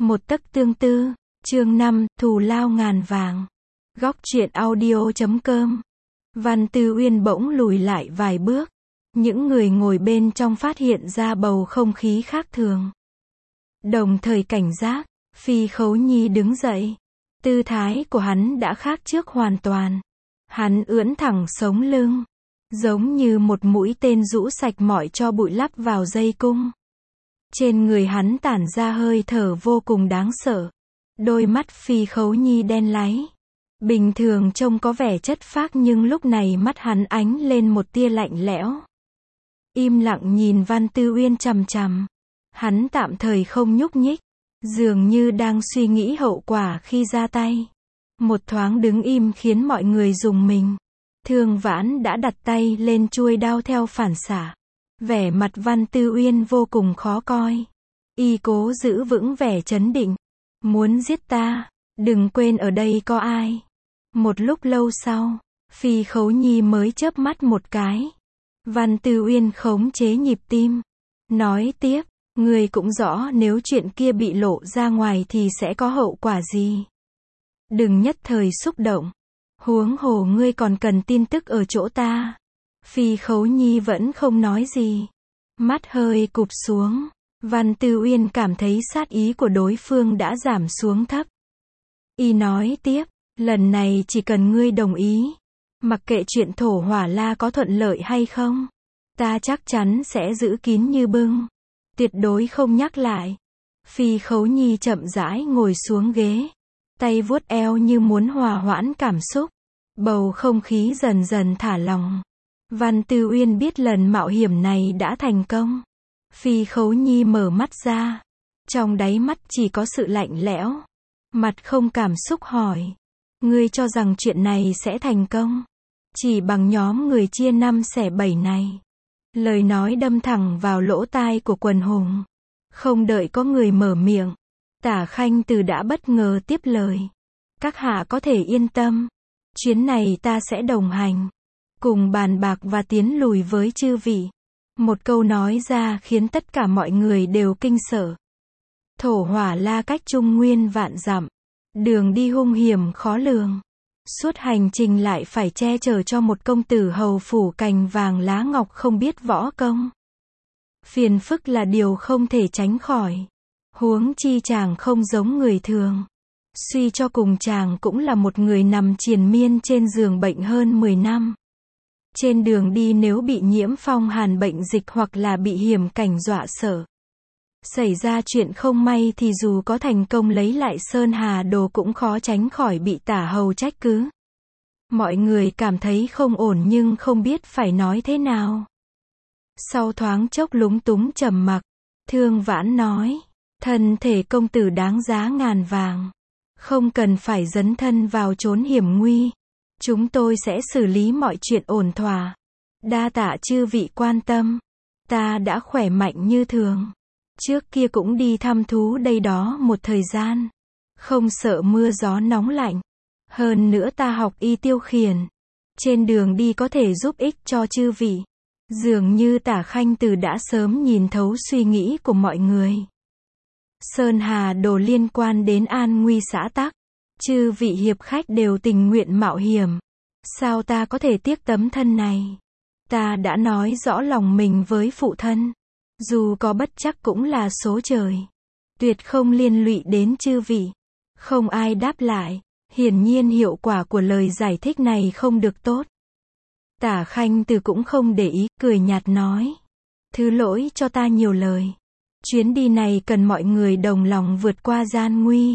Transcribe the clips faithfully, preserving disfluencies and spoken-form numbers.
Một tấc tương tư, chương năm, thù lao ngàn vàng. Góc truyện audio chấm com. Văn Tư Uyên bỗng lùi lại vài bước. Những người ngồi bên trong phát hiện ra bầu không khí khác thường. Đồng thời cảnh giác, Phi Khấu Nhi đứng dậy. Tư thái của hắn đã khác trước hoàn toàn. Hắn ưỡn thẳng sống lưng, giống như một mũi tên rũ sạch mọi tro bụi lắp vào dây cung. Trên người hắn tản ra hơi thở vô cùng đáng sợ. Đôi mắt Phi Khấu Nhi đen láy. Bình thường trông có vẻ chất phác nhưng lúc này mắt hắn ánh lên một tia lạnh lẽo. Im lặng nhìn Văn Tư Uyên chằm chằm. Hắn tạm thời không nhúc nhích, dường như đang suy nghĩ hậu quả khi ra tay. Một thoáng đứng im khiến mọi người rùng mình. Thương Vãn đã đặt tay lên chuôi đao theo phản xạ. Vẻ mặt Văn Tư Uyên vô cùng khó coi. Y cố giữ vững vẻ trấn định. Muốn giết ta, đừng quên ở đây có ai. Một lúc lâu sau, Phi Khấu Nhi mới chớp mắt một cái. Văn Tư Uyên khống chế nhịp tim. Nói tiếp, ngươi cũng rõ nếu chuyện kia bị lộ ra ngoài thì sẽ có hậu quả gì. Đừng nhất thời xúc động. Huống hồ ngươi còn cần tin tức ở chỗ ta. Phi Khấu Nhi vẫn không nói gì. Mắt hơi cụp xuống. Văn Tư Uyên cảm thấy sát ý của đối phương đã giảm xuống thấp. Y nói tiếp, lần này chỉ cần ngươi đồng ý. Mặc kệ chuyện Thổ Hỏa La có thuận lợi hay không, ta chắc chắn sẽ giữ kín như bưng. Tuyệt đối không nhắc lại. Phi Khấu Nhi chậm rãi ngồi xuống ghế. Tay vuốt eo như muốn hòa hoãn cảm xúc. Bầu không khí dần dần thả lỏng. Văn Tư Uyên biết lần mạo hiểm này đã thành công. Phi Khấu Nhi mở mắt ra. Trong đáy mắt chỉ có sự lạnh lẽo. Mặt không cảm xúc hỏi. Ngươi cho rằng chuyện này sẽ thành công? Chỉ bằng nhóm người chia năm xẻ bảy này. Lời nói đâm thẳng vào lỗ tai của quần hùng. Không đợi có người mở miệng. Tả Khanh Từ đã bất ngờ tiếp lời. Các hạ có thể yên tâm. Chuyến này ta sẽ đồng hành. Cùng bàn bạc và tiến lùi với chư vị. Một câu nói ra khiến tất cả mọi người đều kinh sợ. Thổ Hỏa La cách Trung Nguyên vạn dặm. Đường đi hung hiểm khó lường. Suốt hành trình lại phải che chở cho một công tử hầu phủ cành vàng lá ngọc không biết võ công. Phiền phức là điều không thể tránh khỏi. Huống chi chàng không giống người thường. Suy cho cùng chàng cũng là một người nằm triền miên trên giường bệnh hơn mười năm. Trên đường đi nếu bị nhiễm phong hàn bệnh dịch hoặc là bị hiểm cảnh dọa sợ. Xảy ra chuyện không may thì dù có thành công lấy lại Sơn Hà Đồ cũng khó tránh khỏi bị Tả Hầu trách cứ. Mọi người cảm thấy không ổn nhưng không biết phải nói thế nào. Sau thoáng chốc lúng túng trầm mặc, Thương Vãn nói, thân thể công tử đáng giá ngàn vàng. Không cần phải dấn thân vào chốn hiểm nguy. Chúng tôi sẽ xử lý mọi chuyện ổn thỏa. Đa tạ chư vị quan tâm. Ta đã khỏe mạnh như thường. Trước kia cũng đi thăm thú đây đó một thời gian. Không sợ mưa gió nóng lạnh. Hơn nữa ta học y tiêu khiển. Trên đường đi có thể giúp ích cho chư vị. Dường như Tả Khanh Từ đã sớm nhìn thấu suy nghĩ của mọi người. Sơn Hà Đồ liên quan đến an nguy xã tắc. Chư vị hiệp khách đều tình nguyện mạo hiểm. Sao ta có thể tiếc tấm thân này? Ta đã nói rõ lòng mình với phụ thân. Dù có bất chắc cũng là số trời. Tuyệt không liên lụy đến chư vị. Không ai đáp lại. Hiển nhiên hiệu quả của lời giải thích này không được tốt. Tả Khanh Từ cũng không để ý, cười nhạt nói. Thứ lỗi cho ta nhiều lời. Chuyến đi này cần mọi người đồng lòng vượt qua gian nguy.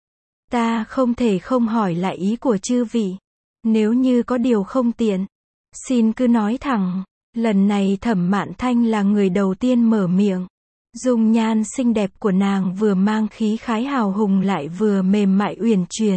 Ta không thể không hỏi lại ý của chư vị. Nếu như có điều không tiện, xin cứ nói thẳng. Lần này Thẩm Mạn Thanh là người đầu tiên mở miệng. Dung nhan xinh đẹp của nàng vừa mang khí khái hào hùng lại vừa mềm mại uyển chuyển.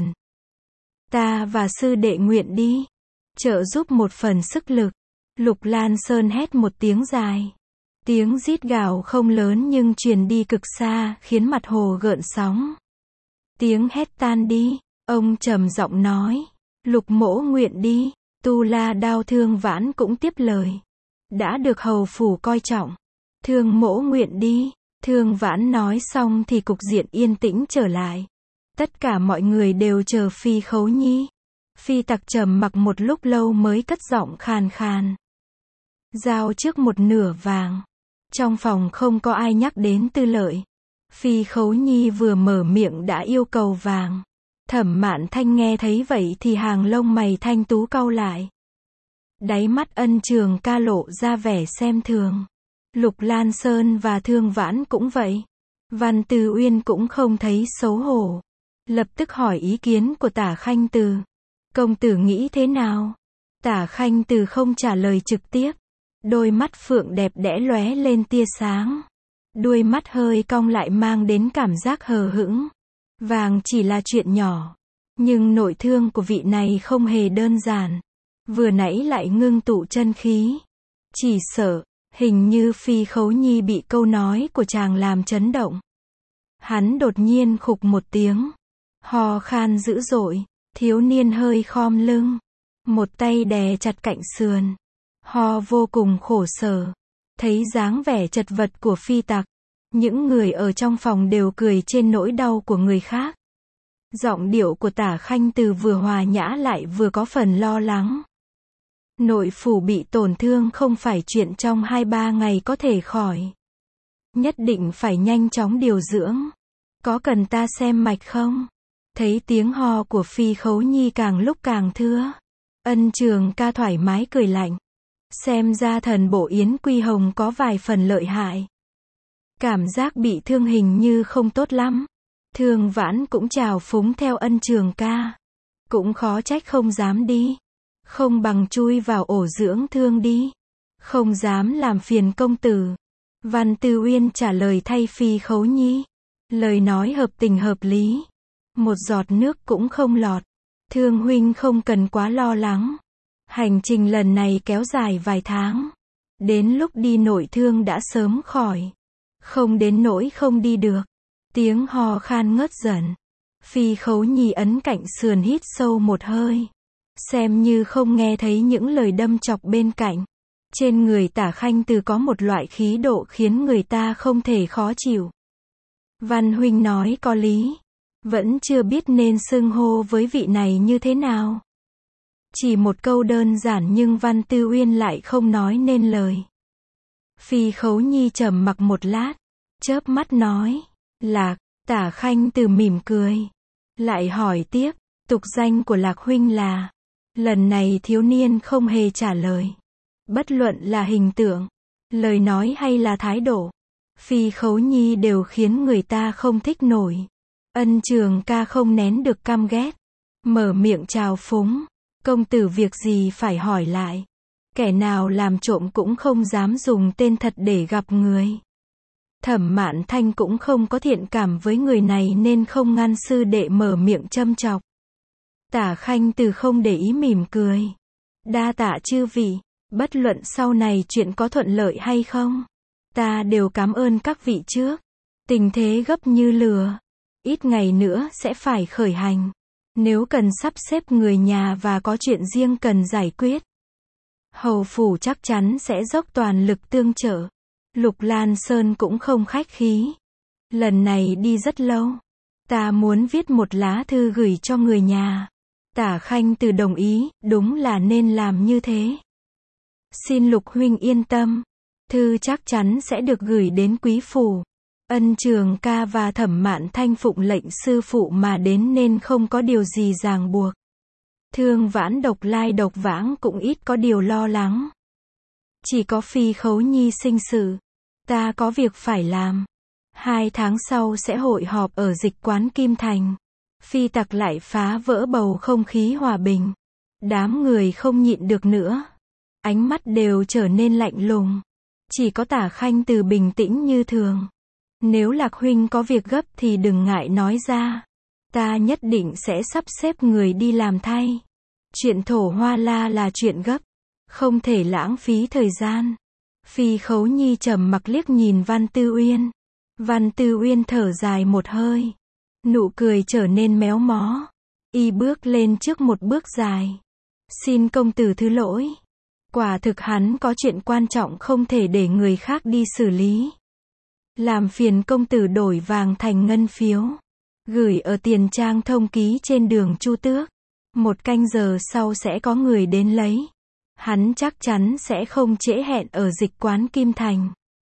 Ta và sư đệ nguyện đi. Trợ giúp một phần sức lực. Lục Lan Sơn hét một tiếng dài. Tiếng rít gào không lớn nhưng truyền đi cực xa khiến mặt hồ gợn sóng. Tiếng hét tan đi. Ông trầm giọng nói. Lục mỗ nguyện đi. Tu La Đao Thương Vãn cũng tiếp lời. Đã được hầu phủ coi trọng. Thương mỗ nguyện đi. Thương Vãn nói xong thì cục diện yên tĩnh trở lại. Tất cả mọi người đều chờ Phi Khấu Nhi. Phi Tặc trầm mặc một lúc lâu mới cất giọng khàn khàn. Giao trước một nửa vàng. Trong phòng không có ai nhắc đến Tư Lợi. Phi Khấu Nhi vừa mở miệng đã yêu cầu vàng. Thẩm Mạn Thanh nghe thấy vậy thì hàng lông mày thanh tú cau lại. Đáy mắt Ân Trường Ca lộ ra vẻ xem thường. Lục Lan Sơn và Thương Vãn cũng vậy. Văn Tư Uyên cũng không thấy xấu hổ. Lập tức hỏi ý kiến của Tả Khanh Từ. Công tử nghĩ thế nào? Tả Khanh Từ không trả lời trực tiếp. Đôi mắt phượng đẹp đẽ lóe lên tia sáng. Đuôi mắt hơi cong lại mang đến cảm giác hờ hững. Vàng chỉ là chuyện nhỏ. Nhưng nội thương của vị này không hề đơn giản. Vừa nãy lại ngưng tụ chân khí. Chỉ sợ, hình như Phi Khấu Nhi bị câu nói của chàng làm chấn động. Hắn đột nhiên khục một tiếng. Ho khan dữ dội. Thiếu niên hơi khom lưng. Một tay đè chặt cạnh sườn. Ho vô cùng khổ sở. Thấy dáng vẻ chật vật của Phi Tặc. Những người ở trong phòng đều cười trên nỗi đau của người khác. Giọng điệu của Tả Khanh Từ vừa hòa nhã lại vừa có phần lo lắng. Nội phủ bị tổn thương không phải chuyện trong hai ba ngày có thể khỏi. Nhất định phải nhanh chóng điều dưỡng. Có cần ta xem mạch không? Thấy tiếng ho của Phi Khấu Nhi càng lúc càng thưa. Ân Trường Ca thoải mái cười lạnh. Xem ra thần bộ Yến Quy Hồng có vài phần lợi hại. Cảm giác bị thương hình như không tốt lắm. Thương Vãn cũng trào phúng theo Ân Trường Ca. Cũng khó trách không dám đi. Không bằng chui vào ổ dưỡng thương đi. Không dám làm phiền công tử. Văn Tư Uyên trả lời thay Phi Khấu Nhi. Lời nói hợp tình hợp lý. Một giọt nước cũng không lọt. Thương huynh không cần quá lo lắng. Hành trình lần này kéo dài vài tháng. Đến lúc đi nội thương đã sớm khỏi. Không đến nỗi không đi được. Tiếng ho khan ngớt dần. Phi Khấu Nhi ấn cạnh sườn hít sâu một hơi. Xem như không nghe thấy những lời đâm chọc bên cạnh. Trên người Tả Khanh Từ có một loại khí độ khiến người ta không thể khó chịu. Văn huynh nói có lý. Vẫn chưa biết nên xưng hô với vị này như thế nào. Chỉ một câu đơn giản nhưng Văn Tư Uyên lại không nói nên lời. Phi Khấu Nhi trầm mặc một lát. Chớp mắt nói. Lạc. Tả Khanh Từ mỉm cười. Lại hỏi tiếp. Tục danh của Lạc huynh là. Lần này thiếu niên không hề trả lời. Bất luận là hình tượng, lời nói hay là thái độ. Phi Khấu Nhi đều khiến người ta không thích nổi. Ân Trường Ca không nén được căm ghét. Mở miệng trào phúng. Công tử việc gì phải hỏi lại. Kẻ nào làm trộm cũng không dám dùng tên thật để gặp người. Thẩm Mạn Thanh cũng không có thiện cảm với người này nên không ngăn sư đệ mở miệng châm chọc. Tả Khanh Từ không để ý mỉm cười. Đa tạ chư vị. Bất luận sau này chuyện có thuận lợi hay không. Ta đều cảm ơn các vị trước. Tình thế gấp như lửa. Ít ngày nữa sẽ phải khởi hành. Nếu cần sắp xếp người nhà và có chuyện riêng cần giải quyết. Hầu phủ chắc chắn sẽ dốc toàn lực tương trợ. Lục Lan Sơn cũng không khách khí. Lần này đi rất lâu. Ta muốn viết một lá thư gửi cho người nhà. Tả Khanh Từ đồng ý, đúng là nên làm như thế. Xin Lục huynh yên tâm. Thư chắc chắn sẽ được gửi đến quý phủ. Ân Trường Ca và Thẩm Mạn Thanh phụng lệnh sư phụ mà đến nên không có điều gì ràng buộc. Thương Vãn độc lai độc vãng cũng ít có điều lo lắng. Chỉ có Phi Khấu Nhi sinh sự. Ta có việc phải làm. Hai tháng sau sẽ hội họp ở dịch quán Kim Thành. Phi Tặc lại phá vỡ bầu không khí hòa bình. Đám người không nhịn được nữa. Ánh mắt đều trở nên lạnh lùng. Chỉ có Tả Khanh Từ bình tĩnh như thường. Nếu Lạc huynh có việc gấp thì đừng ngại nói ra. Ta nhất định sẽ sắp xếp người đi làm thay. Chuyện thổ hoa la là chuyện gấp. Không thể lãng phí thời gian. Phi Khấu Nhi trầm mặc liếc nhìn Văn Tư Uyên. Văn Tư Uyên thở dài một hơi. Nụ cười trở nên méo mó. Y bước lên trước một bước dài. Xin công tử thứ lỗi. Quả thực hắn có chuyện quan trọng không thể để người khác đi xử lý. Làm phiền công tử đổi vàng thành ngân phiếu. Gửi ở tiền trang thông ký trên đường Chu Tước. Một canh giờ sau sẽ có người đến lấy. Hắn chắc chắn sẽ không trễ hẹn ở dịch quán Kim Thành.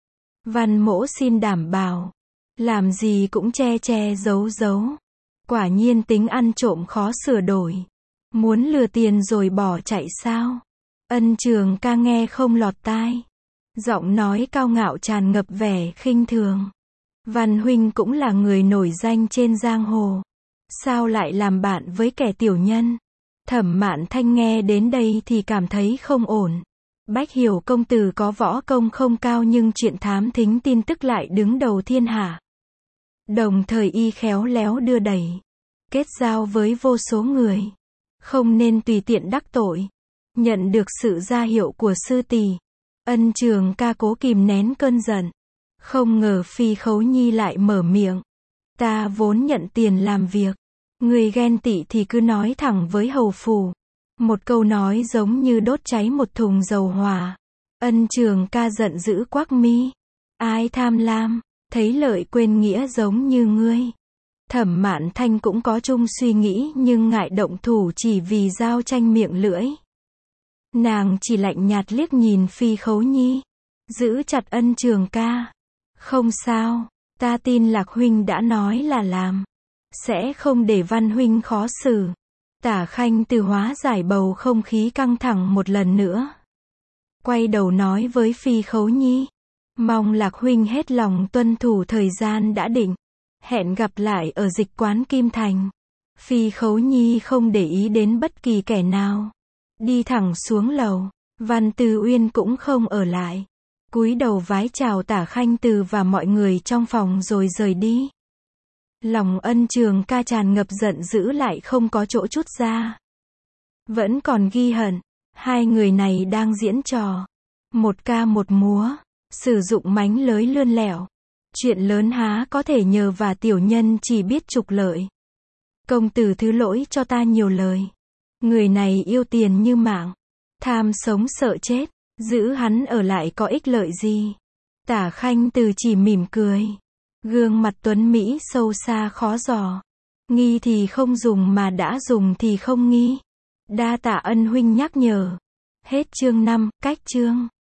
Văn Mỗ xin đảm bảo. Làm gì cũng che che giấu giấu. Quả nhiên tính ăn trộm khó sửa đổi. Muốn lừa tiền rồi bỏ chạy sao? Ân Trường Ca nghe không lọt tai. Giọng nói cao ngạo tràn ngập vẻ khinh thường. Văn huynh cũng là người nổi danh trên giang hồ. Sao lại làm bạn với kẻ tiểu nhân? Thẩm Mạn Thanh nghe đến đây thì cảm thấy không ổn. Bách hiểu công tử có võ công không cao nhưng chuyện thám thính tin tức lại đứng đầu thiên hạ. Đồng thời y khéo léo đưa đẩy. Kết giao với vô số người. Không nên tùy tiện đắc tội. Nhận được sự ra hiệu của sư tỷ. Ân Trường Ca cố kìm nén cơn giận. Không ngờ Phi Khấu Nhi lại mở miệng. Ta vốn nhận tiền làm việc. Người ghen tị thì cứ nói thẳng với hầu phủ. Một câu nói giống như đốt cháy một thùng dầu hỏa. Ân Trường Ca giận dữ quắc mi. Ai tham lam, thấy lợi quên nghĩa giống như ngươi. Thẩm Mạn Thanh cũng có chung suy nghĩ nhưng ngại động thủ chỉ vì giao tranh miệng lưỡi. Nàng chỉ lạnh nhạt liếc nhìn Phi Khấu Nhi. Giữ chặt Ân Trường Ca. Không sao, ta tin Lạc huynh đã nói là làm. Sẽ không để Văn huynh khó xử. Tả Khanh Từ hóa giải bầu không khí căng thẳng một lần nữa. Quay đầu nói với Phi Khấu Nhi. Mong Lạc huynh hết lòng tuân thủ thời gian đã định. Hẹn gặp lại ở dịch quán Kim Thành. Phi Khấu Nhi không để ý đến bất kỳ kẻ nào. Đi thẳng xuống lầu. Văn Tư Uyên cũng không ở lại. Cúi đầu vái chào Tả Khanh Từ và mọi người trong phòng rồi rời đi. Lòng Ân Trường Ca tràn ngập giận dữ lại không có chỗ trút ra. Vẫn còn ghi hận. Hai người này đang diễn trò. Một ca một múa. Sử dụng mánh lới lươn lẹo. Chuyện lớn há có thể nhờ và tiểu nhân chỉ biết trục lợi. Công tử thứ lỗi cho ta nhiều lời. Người này yêu tiền như mạng. Tham sống sợ chết. Giữ hắn ở lại có ích lợi gì? Tả Khanh Từ chỉ mỉm cười. Gương mặt tuấn Mỹ sâu xa khó dò. Nghi thì không dùng mà đã dùng thì không nghi. Đa tạ Ân huynh nhắc nhở. Hết chương năm, cách chương.